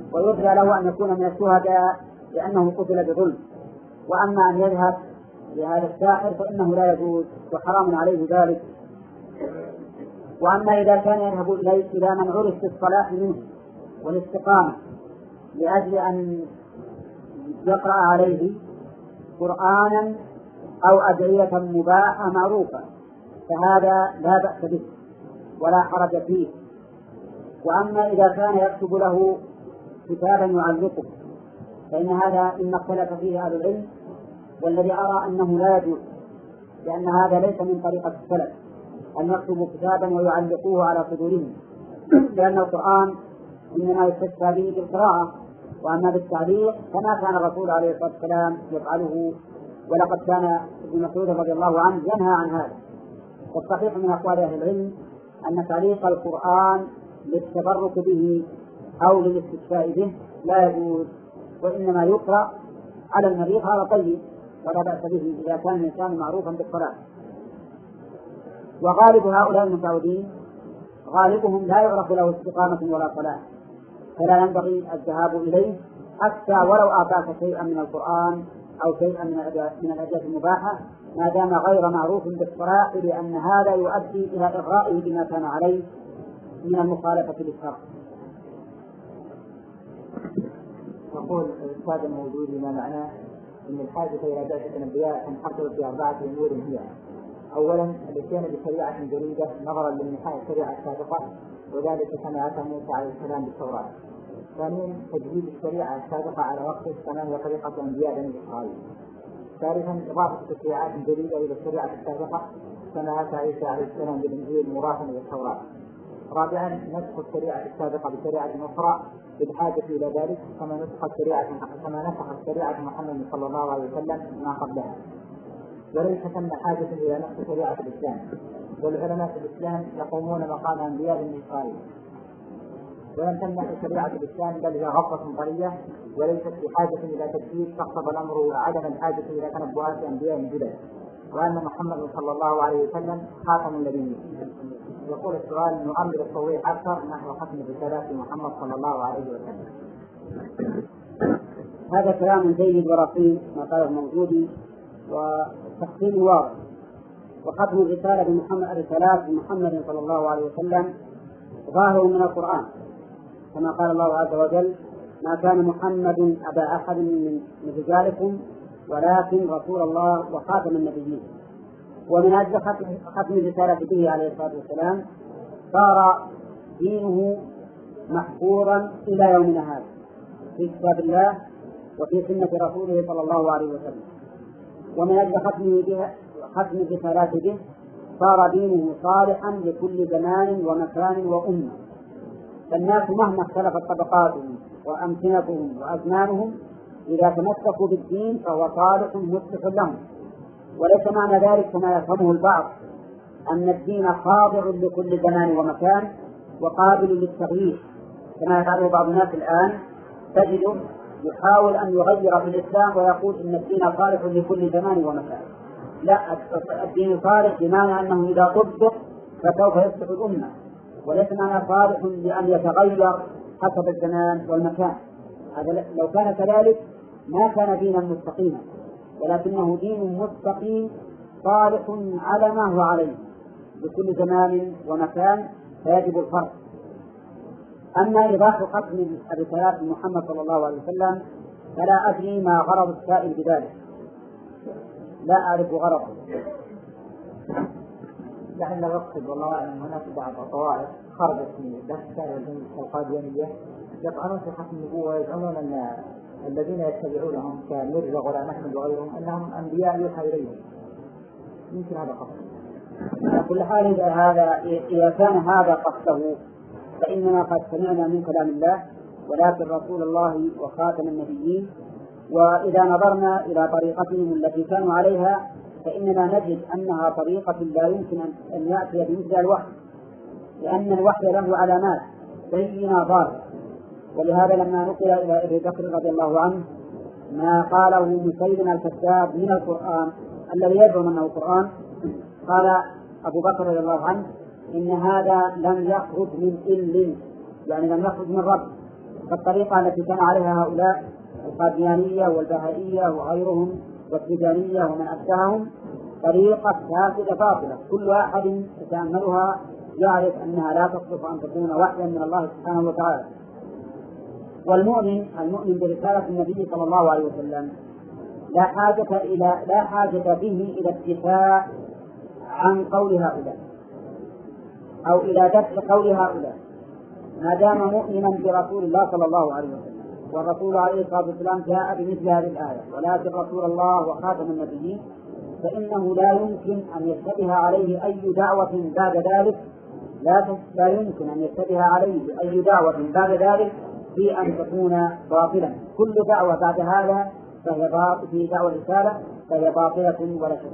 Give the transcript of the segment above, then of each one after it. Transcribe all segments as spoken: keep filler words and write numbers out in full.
ويرجى له أن يكون من الشهداء لأنه قتل بظلم. وأما أن يذهب لهذا الساحر فإنه لا يجوز وحرام عليه ذلك. وأما إذا كان يذهب إليه إلى من عرف بالصلاح منه والاستقامة لأجل أن يقرأ عليه قرآنا أو أدعية مباحة معروفة فهذا لا بأس به ولا حرج فيه. وأما إذا كان يكتب له كتابا يعلقه فإن هذا إن اختلف فيه أهل العلم، والذي أرى أنه لا يجوز، لأن هذا ليس من طريقة السلف أن يكتبوا كتابا ويعلقوه على صدورهم، لأن القرآن إنما يستشفى به بالقراءة، وأما بالتعليق فما كان الرسول عليه الصلاة والسلام يفعله، ولقد كان ابن مسعود رضي الله عنه ينهى عن هذا. والصحيح من أقوال أهل العلم أن تعليق القرآن للتبرك به أو للاستشفاء به لا يجوز، وإنما يقرأ على المريض هذا طيب ولا بأس به إذا كان الإنسان معروفا بالصلاة. وغالب هؤلاء المتعودين غالبهم لا يعرف له استقامة ولا صلاة، فلا ينبغي الذهاب إليه حتى ولو أعطاك شيئا من القرآن أو شيئا من الأدوات المباحة ما دام غير معروف بالصلاة، لأن هذا يؤدي إلى إغرائه بما كان عليه من المخالفة للشرع. يقول الأستاذ الموجود ما معناه أن الحاجة إلى بعثة الأنبياء تنحصر في أربعة أمور هي: أولا الاتيان بشريعة جديدة نظرا لانتهاء الشريعة السابقة وذلك كما أتى موسى عليه السلام بالتوراة. ثانيا تجديد الشريعة السابقة على وقته كما هي طريقة أنبياء بني إسرائيل. ثالثا إضافة تشريعات جديدة إلى الشريعة السابقة كما أتى عيسى عليه السلام بالإنجيل مضافا إلى التوراة. رابعا نسخ الشريعة السابقة بشريعة أخرى بالحاجة إلى ذلك كما نسخ الشريعة كما نسخ الشريعة محمد صلى الله عليه وسلم ما قبلها. وليس ثم حاجة إلى نسخ شريعة الإسلام، والعلماء في الإسلام يقومون مقام أنبياء بني إسرائيل، ولم تمنع شريعة الإسلام بل هي غفرة طرية وليست بحاجة إلى تجديد فاقتضى الأمر عدم الحاجة إلى تنبؤات أنبياء جدد، وأن محمد صلى الله عليه وسلم خاتم النبيين. يقول السؤال: نؤمل التوضيح أكثر نحو ختم رسالات محمد صلى الله عليه وسلم. هذا كلام جيد ورقيق ما قاله الموجودي وتقسيم واضح. وختم الرسالة بمحمد رسالات بمحمد صلى الله عليه وسلم ظاهر من القرآن كما قال الله عز وجل: ما كان محمد أبا أحد من رجالكم ولكن رسول الله وخاتم النبيين. ومن أجل ختم الرسالة به عليه الصلاة والسلام صار دينه محفوظا إلى يومنا هذا في كتاب الله وفي سنة رسوله صلى الله عليه وسلم. ومن أجل ختم الرسالات به صار دينه صالحا لكل زمان ومكان وأمة، فالناس مهما اختلفت طبقاتهم وأمكنتهم وأزمانهم إذا تمسكوا بالدين فهو صالح مصلح لهم. وليس معنى ذلك كما يفهمه البعض أن الدين خاضع لكل زمان ومكان وقابل للتغيير، كما يفعله بعض الناس الآن، تجده يحاول أن يغير في الإسلام ويقول إن الدين صالح لكل زمان ومكان. لا، الدين صالح بمعنى أنه إذا طبق فسوف يصلح الأمة، وليس معنى صالح لأن يتغير حسب الزمان والمكان. هذا لو كان كذلك ما كان دينا مستقيما، ولكنه دين مستقيم صالح على ما هو عليه لكل زمان ومكان فيجب الفرق. أما إضافة ختم الرسالات محمد صلى الله عليه وسلم فلا أدري ما غرض السائل بذلك، لا أعرف غرضه. نحن نقصد والله أعلم هناك بعض الطوائف خرجت من داخل الجنة القاديانية يطعنون في ختم النبوة ويزعمون أن الذين يتبعونهم كمرزا غلام أحمد وغيرهم أنهم أنبياء يوحى إليهم. يمكن هذا قصده. على كل حال إذا هذا إذا كان هذا قصده فإننا قد سمعنا من كلام الله ولكن رسول الله وخاتم النبيين. وإذا نظرنا إلى طريقتهم التي كانوا عليها فإننا نجد أنها طريقة لا يمكن أن يأتي بمثل الوحي، لأن الوحي له علامات بينة ظاهرة. ولهذا لما نقل إلى أبي بكر رضي الله عنه ما قاله مسيلمة الكذاب من القرآن الذي يزعم أنه القرآن، قال أبو بكر رضي الله عنه إن هذا لم يخرج من إل، يعني لم يخرج من رب، فالطريقة التي كان عليها هؤلاء القاديانية والبهائية وغيرهم والتجارية ومن أشبههم طريقة فاسدة باطلة، كل واحد يتأملها يعرف أنها لا تصلح أن تكون وحيا من الله سبحانه وتعالى. والمؤمن المؤمن برسالة النبي صلى الله عليه وسلم لا حاجة إلى لا حاجة به إلى الدفاع عن قول هؤلاء أو إلى دفع قول هؤلاء ما دام مؤمنا برسول الله صلى الله عليه وسلم. والرسول عليه الصلاة والسلام جاء بمثل هذه الآية: ولكن رسول الله وخاتم النبيين، فإنه لا يمكن أن يشتبه عليه أي دعوة بعد ذلك لا لا يمكن أن يشتبه عليه أي دعوة بعد ذلك في أن تكون باطلا. كل دعوة بعد هذا فهي باطلة، في دعوة رسالة فهي باطلة ولا شك.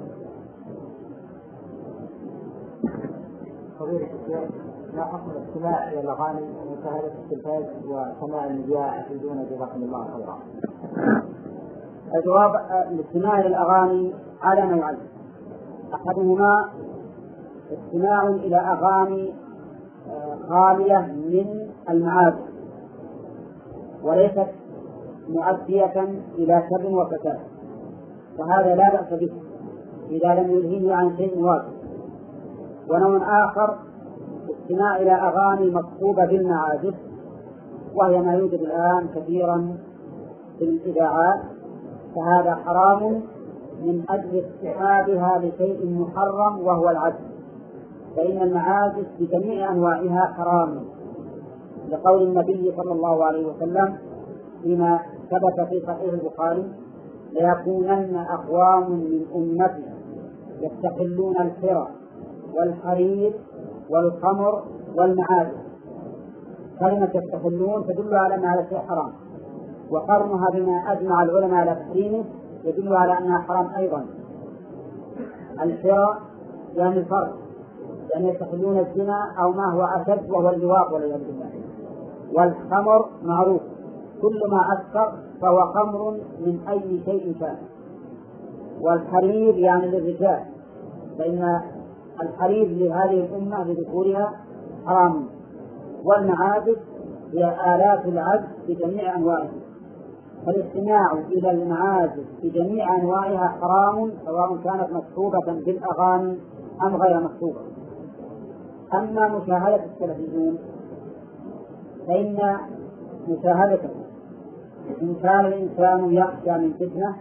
فضيلة الشيخ، ما حكم الاستماع إلى الأغاني ومشاهدة التلفاز وسماع المذياع يفيدون جزاكم الله خيرا؟ الجواب: الاستماع إلى الأغاني على نوعين: أحدهما استماع إلى أغاني خالية من المعازف وليست مؤدية إلى شر وفساد، فهذا لا بأس به إذا لم يلهيه عن شيء واجب. ونوع آخر استماع إلى أغاني مصحوبة بالمعازف، وهي ما يوجد الآن كثيرا في الإذاعات، فهذا حرام من أجل اصطحابها لشيء محرم وهو العزف، فإن المعازف بجميع أنواعها حرام، لقول النبي صلى الله عليه وسلم فيما ثبت في صحيح البخاري: ليكونن أقوام من أمتي يستحلون الحرى والحرير والخمر والمعازف. كلمة يستحلون تدل على أن هذا شيء حرام، وقرنها بما أجمع العلماء على تحريمه يدل على أنها حرام أيضا. الحرى يعني الفرق، يعني يستحلون الزنا أو ما هو أشد وهو اللواط والعياذ بالله. والخمر معروف، كل ما أسكر فهو خمر من أي شيء كان. والحرير يعني للرجال، فإن الحرير لهذه الأمة لذكورها حرام. والمعازف هي آلات العزف بجميع أنواعها، فالاستماع إلى المعازف بجميع أنواعها حرام، سواء كانت مصحوبة بالأغاني أم غير مصحوبة. أما مشاهدة التلفزيون فإن مشاهدته إن كان الإنسان يخشى من فتنة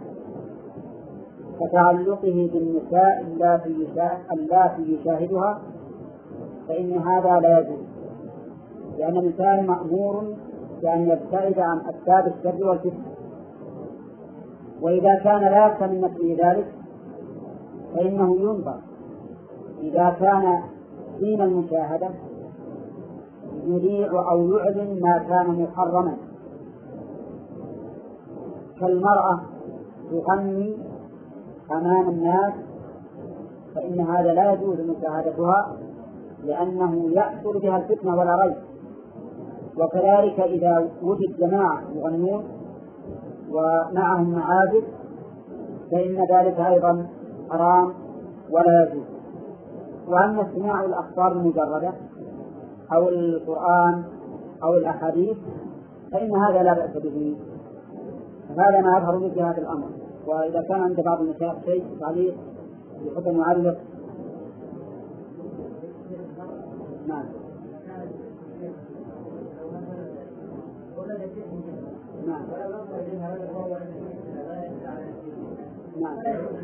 كتعلقه بالنساء اللاتي يشاهدها، فإن هذا لا يجوز، لأن الإنسان مأمور بأن يبتعد عن أسباب الشر والفتنة. وإذا كان لا يخشى من نفسه ذلك فإنه ينظر إذا كان حين المشاهدة يذيع أو يعلن ما كان محرما، كالمرأة تغني أمام الناس، فإن هذا لا يجوز مشاهدتها لأنه يحصل بها الفتنة ولا ريب. وكذلك إذا وجد جماعة يغنون ومعهم معازف فإن ذلك أيضا حرام ولا يجوز. وأما استماع الأخبار المجردة أو القرآن أو الأحاديث فإن هذا لا بأس به، هذا ما يظهر مثل هذا الأمر. وإذا كان عند بعض المشايخ شيء تعليق يحب أن يعلق. نعم نعم نعم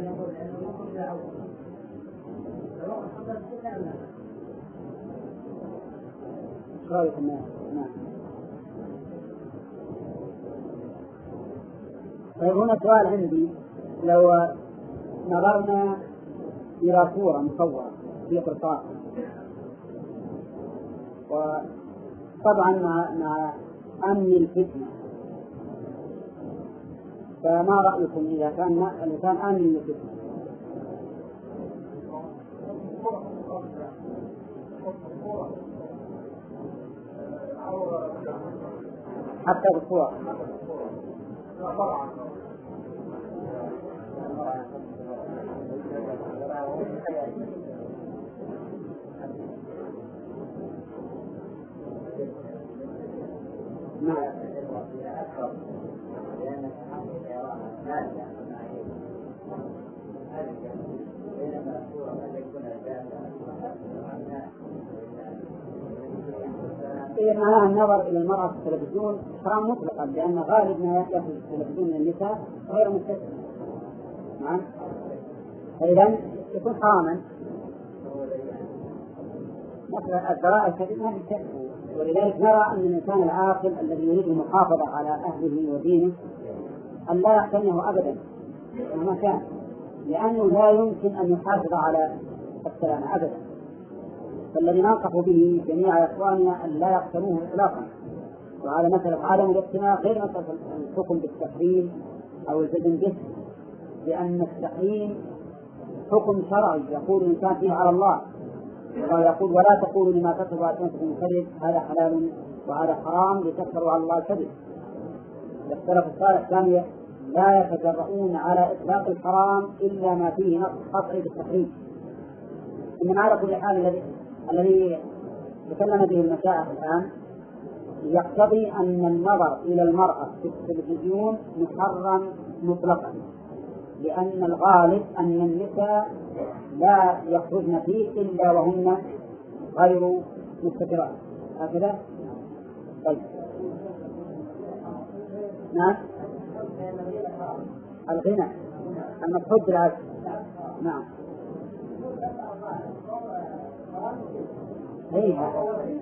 نعم. طيب هنا سؤال عندي: لو نظرنا إلى صورة مصورة في قرطاس، وطبعا مع, مع أمن الفتنة، فما رأيكم إذا كان الإنسان آمن من الفتنة؟ حتى بالصور. نعم إذا معناها النظر إلى المرأة في التلفزيون حرام مطلقا، لأن غالب ما يأتي في التلفزيون من النساء غير مستثنى. نعم، فإذا يكون حراما. مثلا الذرائع الكثيرة ما تستثنى، ولذلك نرى أن الإنسان العاقل الذي يريد المحافظة على أهله ودينه أن لا يحتمله أبدا مهما كان، لأنه لا يمكن أن يحافظ على السلام أبدا. فالذي ننصح به جميع إخواننا أن لا يقتنوه إطلاقا. وهذا مثل عدم الاقتناء غير مثل الحكم بالتحريم أو الجزم به، لأن التحريم حكم شرعي يقول الإنسان فيه على الله، الله يقول ولا تقولوا لما تصف ألسنتكم الكذب هذا حلال وهذا حرام لتفتروا على الله الكذب. السلف الصالح كانوا لا يتجرؤون على إطلاق الحرام إلا ما فيه نص قطعي بالتحريم. إنما على كل حال الذي الذي تكلم به المشايخ الآن يقتضي أن النظر إلى المرأة في التلفزيون محرم مطلقا، لأن الغالب أن النساء لا يخرجن فيه إلا وهن غير مستترات. هكذا؟ طيب. نعم. الغنى المقصود بالعكس. نعم. ايه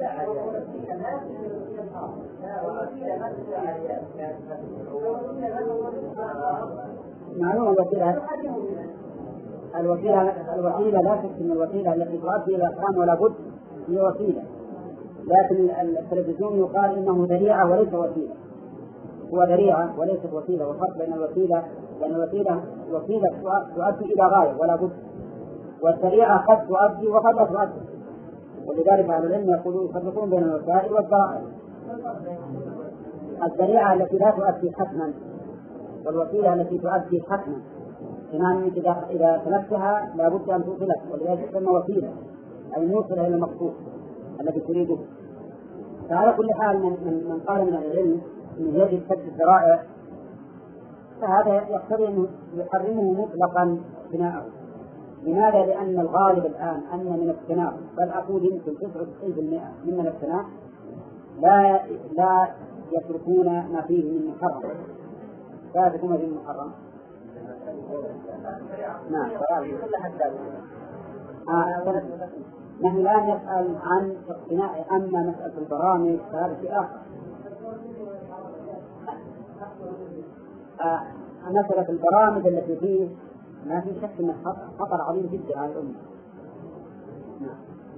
معلومة الوسيلة الوسيلة الوسيلة لا شك أن الوسيلة التي تؤدي إلى الإحرام ولا بد هي وسيلة، لكن التلفزيون يقال إنه ذريعة وليس وسيلة. هو ذريعة وليست وسيلة، والفرق بين الوسيلة لأن الوسيلة وسيلة تؤدي إلى غاية ولا بد، والذريعة قد تؤدي وقد لا تؤدي. ولذلك أهل العلم يقولون يفرقون بين الوسائل والذرائع. الذريعة التي لا تؤدي حتما والوسيلة التي تؤدي حتما، كمان إذا إذا تلفتها لا بد أن توصلك، ولذلك تسمى وسيلة أي موصل إلى المقصود الذي تريده. فعلى كل حال من, من, من قال من العلم أنه يجب سد الذرائع فهذا يقتضي أنه يحرمه مطلقا اقتناءه. لماذا؟ لأن الغالب الآن أن من اقتناء، بل أقول يمكن تسعة وتسعين بالمئة من الاقتناء لا لا يتركون ما فيه من محرم. لا يتركون فيه من محرم. نعم. آه. نحن الآن نسأل عن اقتناء، أما مسألة البرامج فهذا شيء آخر. آه. مسألة البرامج التي فيه ما في شك أن خطر عظيم جدا على الأمة. نعم.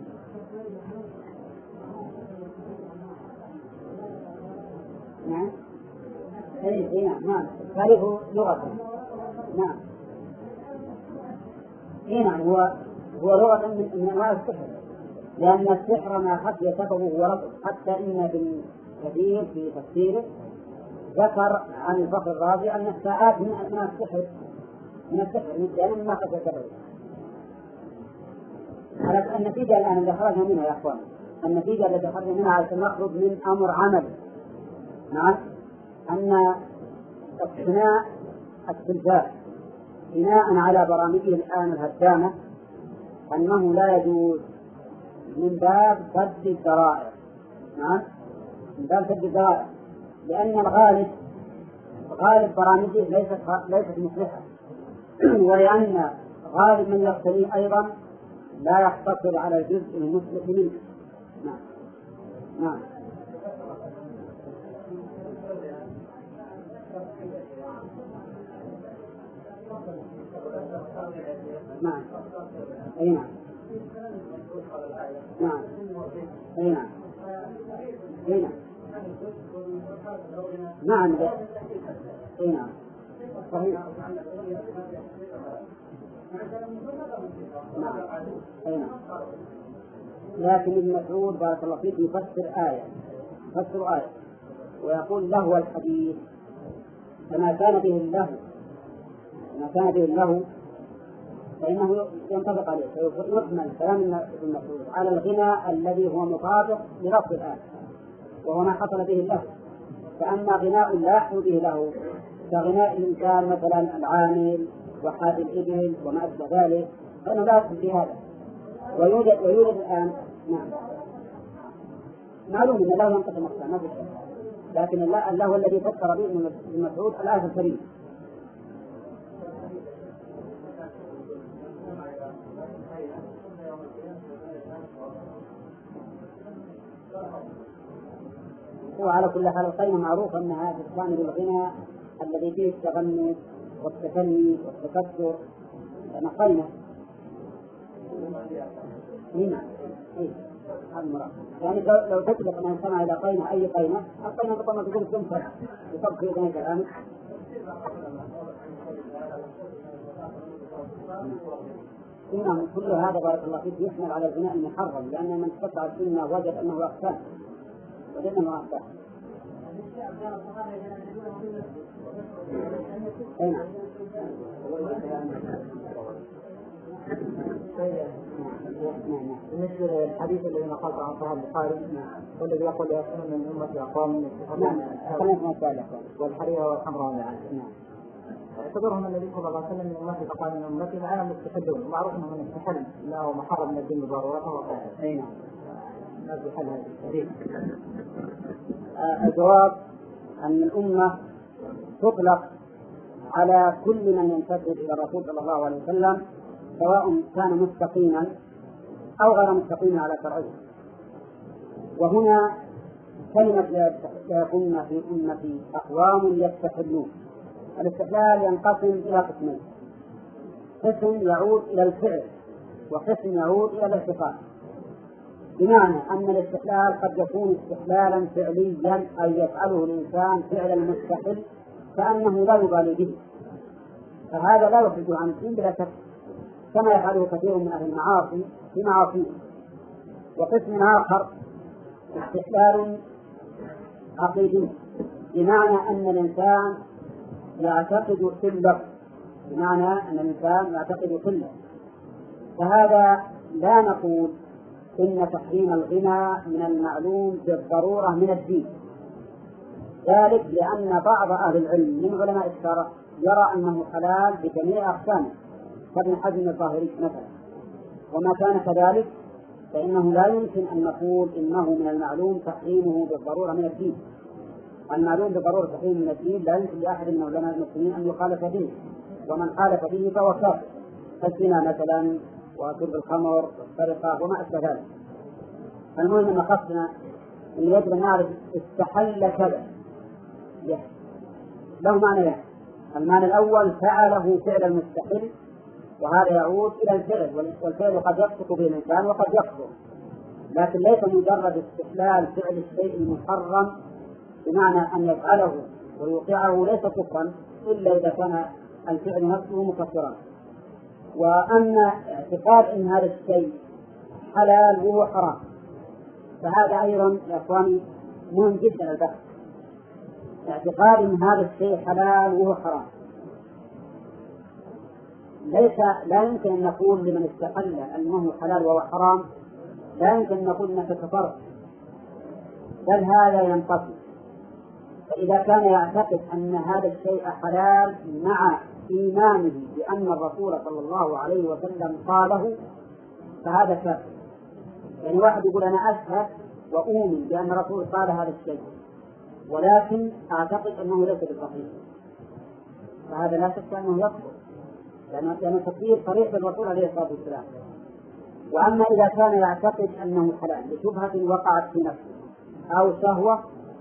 نعم. أي نعم. نعم. تعرفه لغة. نعم. إيه نعم. هو هو لغة من من أنواع السحر، لأن السحر ما خفي سببه هو رفض، حتى إن ابن كثير في تفسيره ذكر عن الفخر الرازي أن الساعات من من السحر من السحر من ما خفي سببه. على النتيجة الآن اللي خرجنا منها يا أخوان، النتيجة التي خرجنا منها عشان نخرج من أمر عمل. نعم. أن اقتناء التلفاز بناء على برامجه الآن الهدامة أنه لا يجوز من باب سد الذرائع. نعم. من باب سد الذرائع، لأن الغالب غالب برامجه ليست ليست مصلحة، ولأن غالب من يقتنيه أيضا لا يقتصر على الجزء المصلح منه. نعم. نعم. نعم. أي نعم. نعم. أي نعم. أي نعم. نعم. أي نعم. صحيح. نعم. أي نعم. لكن ابن مسعود بارك الله فيك يفسر آية يفسر آية ويقول له الحديث فما كان به الله ما كان به الله فإنه ينطبق عليه، فيحمل كلام ابن مسعود على الغنى الذي هو مطابق لرفض الآية وهو ما حصل به الله. فأما غناء لا حدود له كغناء الإنسان مثلا العامل وحاد الإبل وما أشبه ذلك فإنه لا يدخل في هذا. ويوجد ويوجد الآن نعم معلوم أن الله ينقص المقطع ما في شيء، لكن الله, الله هو الذي فسر به ابن مسعود الآية الكريمة. وعلى كل حال القيمة معروف أنها تشمل الغنى الذي فيه التغني والتفني والتكسر لأن قيمة هنا أي هذا المراد. يعني لو تطلق من سمع إلى قيمة أي قيمة القيمة طبعا تقول سمسة يطبق في ذلك الآن. إنه كل هذا بارك الله فيك يحمل على الغناء المحرم، لأن من استطاع السنة وجد أنه أقسام وجد أنه أقسام. أين؟ بالنسبة للحديث الذي نقلت عن صحيح البخاري والذي يقول يكون من أمة أقوام يستحقون والحرير والحمراء نعم اعتبرهم النبي صلى الله عليه وسلم من أمتي فقال من أمتي معنا مستحلون ومعروف أنه من استحل لا ومحرم من الدين بضرورته وقال أين؟ ما في حل هذا الحديث. الجواب أن الأمة تطلق على كل من ينتسب إلى الرسول صلى الله عليه وسلم سواء كان مستقيما أو غير مستقيما على شرعه. وهنا كلمة لا يكون في أمتي أقوام يستحلون. الاستحلال ينقسم إلى قسمين، قسم يعود إلى الفعل وقسم يعود إلى الاعتقاد، بمعنى أن الاستحلال قد يكون استحلالا فعليا أي يفعله الإنسان فعل المستحل كأنه لا يبالي به، فهذا لا يخرج عن الدين بلا شك كما يفعله كثير من أهل المعاصي في معاصيه. وقسم آخر استحلال عقيدي، بمعنى أن الإنسان يعتقد كله بمعنى أن الإنسان يعتقد كله فهذا لا نقول إن تحريم الغنى من المعلوم بالضرورة من الدين، ذلك لأن بعض أهل العلم من علماء الشرع يرى أنه حلال بجميع أقسامه كابن حزم الظاهري مثلا، وما كان كذلك فإنه لا يمكن أن نقول إنه من المعلوم تحريمه بالضرورة من الدين. المعلوم بالضرورة تحريمه من الدين لا يمكن لأحد من علماء المسلمين أن يخالف به، ومن خالف به فهو كافر كالزنا مثلا وشرب الخمر والسرقة وما أشبه ذلك. المهم أن قصدنا أن يجب أن نعرف استحل كذا له معنى يعني. المعنى الأول فعله فعل المستحل وهذا يعود إلى الفعل، والفعل قد يسقط به الإنسان وقد يكفر، لكن ليس مجرد استحلال فعل الشيء المحرم بمعنى أن يفعله ويوقعه ليس كفرا إلا إذا كان الفعل نفسه مكفرا. وأما اعتقاد أن هذا الشيء حلال وهو حرام فهذا أيضا يا أخواني مهم جدا البحث. اعتقاد أن هذا الشيء حلال وهو حرام ليس لا يمكن أن نقول لمن استقل أنه حلال وهو حرام لا يمكن أن نقول أنك كفرت، بل هذا ينقسم. فإذا كان يعتقد أن هذا الشيء حلال مع إيمانه بأن الرسول صلى الله عليه وسلم قاله فهذا كافر. يعني واحد يقول أنا أشهد وأؤمن بأن الرسول قال هذا الشيء ولكن أعتقد أنه ليس بصحيح، فهذا لا شك أنه يكفر لأن التكفير صريح بالرسول عليه الصلاة والسلام. وأما إذا كان يعتقد أنه حلال لشبهة وقعت في نفسه أو شهوة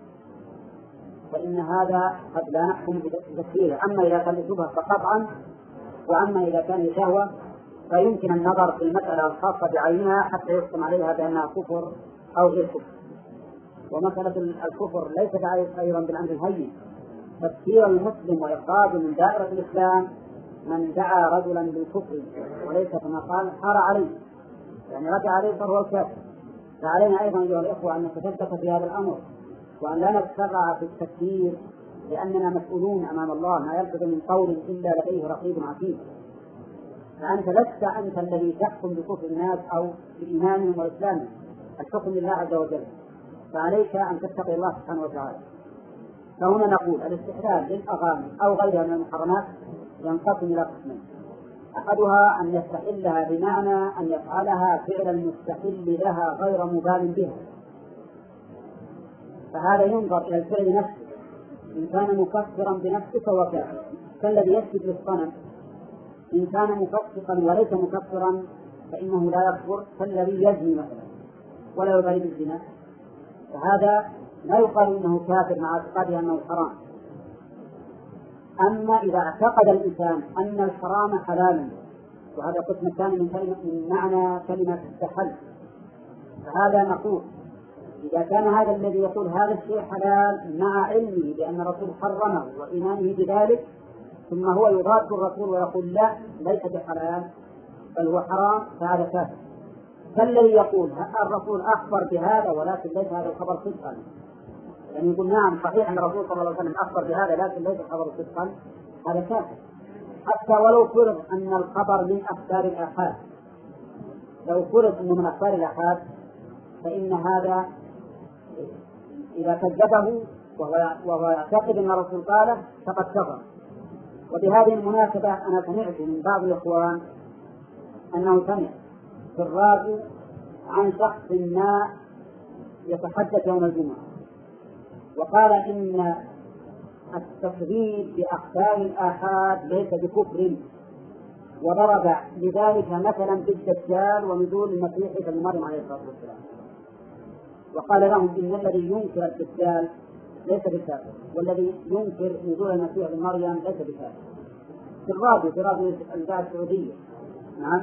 فإن هذا قد لا نحكم بتكفيره. أما إذا كان لشبهة فقطعا، وأما إذا كان لشهوة فيمكن النظر في المسألة الخاصة بعينها حتى يحكم عليها بأنها كفر أو غير كفر. ومسألة الكفر ليست أيضا بالأمر الهين، تكفير المسلم وإخراجه من دائرة الإسلام من دعا رجلا بالكفر وليس كما قال حار عليه يعني رجع عليه فهو الكافر. فعلينا أيضا أيها الإخوة أن نتثبت في هذا الأمر وأن لا نتسرع في التكفير لأننا مسؤولون أمام الله ما يلفظ من قول إلا لديه رقيب عتيد. فأنت لست أنت الذي تحكم بكفر الناس أو بإيمانهم وإسلامهم، الحكم لله عز وجل، فعليك أن تتقي الله سبحانه وتعالى. فهنا نقول الاستحلال للأغاني أو غيرها من المحرمات ينقسم إلى قسمين. أحدها أن يستحلها بمعنى أن يفعلها فعل المستحل لها غير مبال بها، فهذا ينظر إلى الفعل نفسه، إن كان مكفرا بنفسه فهو كافر، كالذي يسجد للصنم، إن كان مفسقا وليس مكفرا فإنه لا يكفر، كالذي يزني مثلا ولا يبالي بالزنا، فهذا لا يقال إنه كافر مع اعتقاده أنه حرام. أما إذا اعتقد الإنسان أن الحرام حلالا، وهذا قسم ثاني من, كلمة من معنى كلمة استحل، فهذا نقول إذا كان هذا الذي يقول هذا الشيء حلال مع علمه بأن الرسول حرمه وإيمانه بذلك، ثم هو يضاد الرسول ويقول لا ليس بحلال بل هو حرام، فهذا كافر. فالذي يقول الرسول أخبر بهذا ولكن ليس هذا الخبر صدقا، يعني يقول نعم صحيح أن الرسول صلى الله عليه وسلم أخبر بهذا لكن ليس الخبر صدقا، هذا كافر، حتى ولو فرض أن الخبر من أخبار الآحاد، لو فرض أنه من أخبار الآحاد فإن هذا إذا كذبه وهو يعتقد أن الرسول قاله فقد كفر. وبهذه المناسبة أنا سمعت من بعض الإخوان أنه سمع في الراديو عن شخص ما يتحدث يوم الجمعة وقال إن التكذيب بأخبار الآحاد ليس بكفر، وضرب لذلك مثلا بالدجال ونزول المسيح ابن مريم عليه الصلاة والسلام، وقال لهم إن الذي ينكر الدجال ليس بكافر، والذي ينكر نزول المسيح ابن مريم ليس بكافر، في الراديو في راديو الإذاعة السعودية. نعم.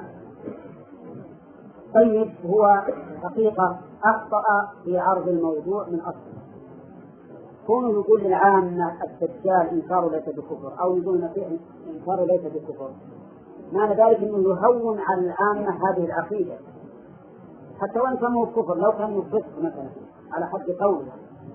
طيب هو حقيقة أخطأ في عرض الموضوع من أصله، كونه يقول للعامة الدجال إنكاره ليس بكفر أو يقول المسيح إنكاره ليس بكفر، معنى ذلك أنه يهون على العامة هذه العقيدة، حتى وإن كان كفر، لو كان يفسق مثلا على حد قوله،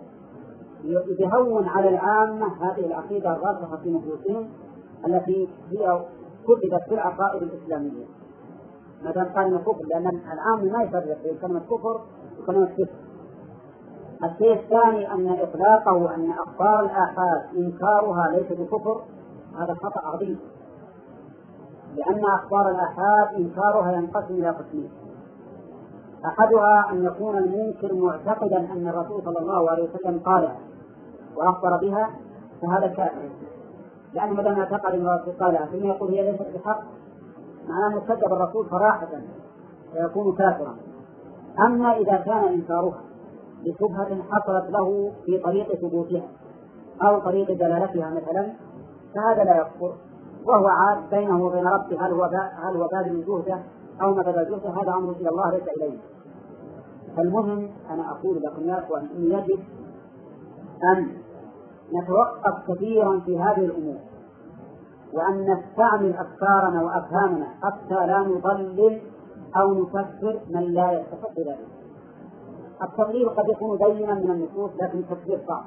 يهون على العامة هذه العقيدة الراسخة في نفوسهم التي هي كتبت في العقائد الإسلامية، ما دام قال إنه كفر، لأن العام ما يفرق بين كلمة كفر وكلمة كفر. الشيء الثاني أن إطلاقه أن أخبار الآحاد إنكارها ليس بكفر، هذا خطأ عظيم، لأن أخبار الآحاد إنكارها ينقسم إلى قسمين. أحدها أن يكون المنكر معتقدا أن الرسول صلى الله عليه وسلم قالها وأخبر بها، فهذا كافر، لأنه ما دام اعتقد أن الرسول قالها ثم يقول هي ليست بحق، معناه أنه كذب الرسول صراحة فيكون كافرا. أما إذا كان إنكارها بشبهة حصلت له في طريق ثبوتها أو طريق دلالتها مثلا، فهذا لا يكفر، وهو عاد بينه وبين ربه هل هو هل هو باذل جهده أو ما بذل جهده، هذا أمر إلى الله ليس إليه. فالمهم أنا أقول لكم يا أخوان أن يجب أن نتوقف كثيرا في هذه الأمور، وأن نستعمل أفكارنا وأفهامنا حتى لا نضلل أو نكفر من لا يستحق ذلك. التضليل قد يكون بينا من النصوص لكن التكفير صعب.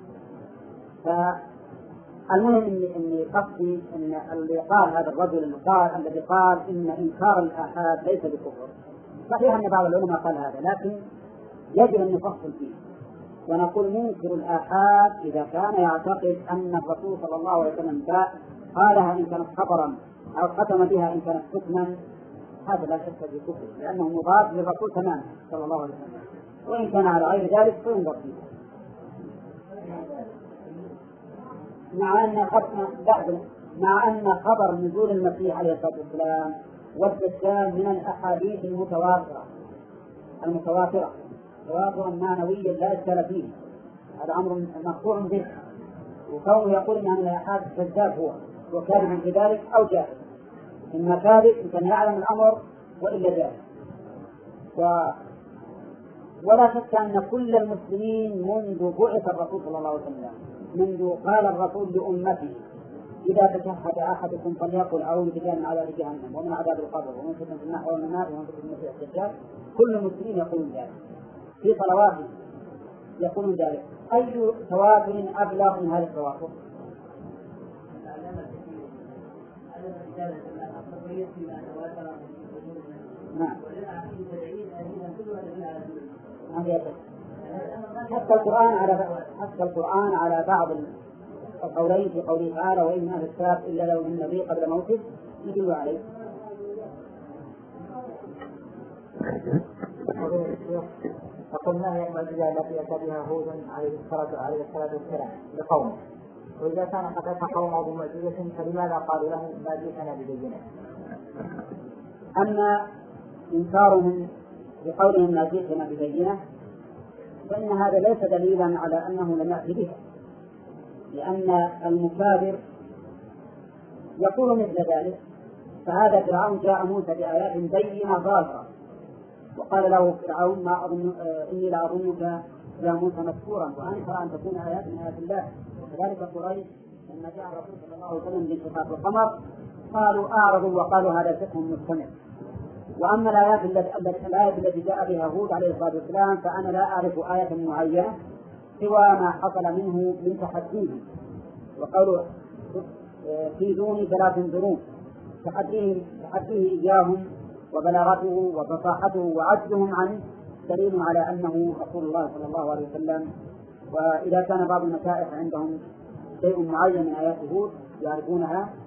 فالمهم إني إني قصدي أن اللي قال هذا الرجل اللي قال الذي قال إن إنكار الآحاد ليس بكفر، صحيح أن بعض العلماء قال هذا، لكن يجب أن نفصل فيه ونقول منكر الآحاد إذا كان يعتقد أن الرسول صلى الله عليه وسلم قالها إن كانت خبرا أو ختم بها إن كانت حكما، هذا لا شك بكفر، لأنه مضاد للرسول تماما صلى الله عليه وسلم، وإن كان على غير ذلك فينظر فيه. مع أن خبر مع أن خبر نزول المسيح عليه الصلاة والسلام والدجال من الأحاديث المتواترة المتواترة تواترا معنويا لا إشكال فيه، هذا أمر مقطوع به، وكونه يقول إن الآحاد كذاب هو وكاذب في ذلك أو جاهل، إما كاذب إن كان يعلم الأمر وإلا جاهل. و... ولا شك أن كل المسلمين منذ بعث الرسول صلى الله عليه وسلم، منذ قال الرسول لأمته إذا تشهد أحدكم فليقل أعوذ بالله من عذاب جهنم ومن عذاب القبر ومن فتنة النحو والممات ومن فتنة المسيح الدجال، كل المسلمين يقولون ذلك في صلواتهم، يقولون ذلك. أي تواتر أبلغ من هذا التواتر؟ نعم. حتى القرآن على حتى القرآن على بعض القولين في قوله تعالى وإن أهل الكتاب إلا لو من النبي قبل موته يدل عليه. فقلنا هي المعجزة التي أتى بها هود عليه الصلاة عليه الصلاة والسلام لقومه، وإذا كان قد أتى قومه بمعجزة فلماذا قالوا له ما جئتنا ببينة؟ أما إنكارهم بقولهم ما جئتنا ببينة فإن هذا ليس دليلا على أنه لم يأتي بها، لأن المكابر يقول مثل ذلك. فهذا فرعون جاء موسى بآيات بينة ظاهرة وقال له فرعون ما أظن إني لا أظنك يا موسى مسكورا وأنكر أن تكون آيات من آيات الله. وكذلك قريش لما جاء الرسول صلى الله عليه وسلم بانشقاق القمر قالوا أعرضوا وقالوا هذا سحر مستمر. وأما الآيات التي الآية التي جاء بها هود عليه الصلاة والسلام فأنا لا أعرف آية معينة سوى ما حصل منه من تحديه، وقالوا كيدوني فلا تنظرون، تحديه تحديه إياهم وبلاغته وفصاحته وعجزهم عنه دليل على أنه رسول الله صلى الله عليه وسلم. وإذا كان بعض المشايخ عندهم شيء معين من آيات هود يعرفونها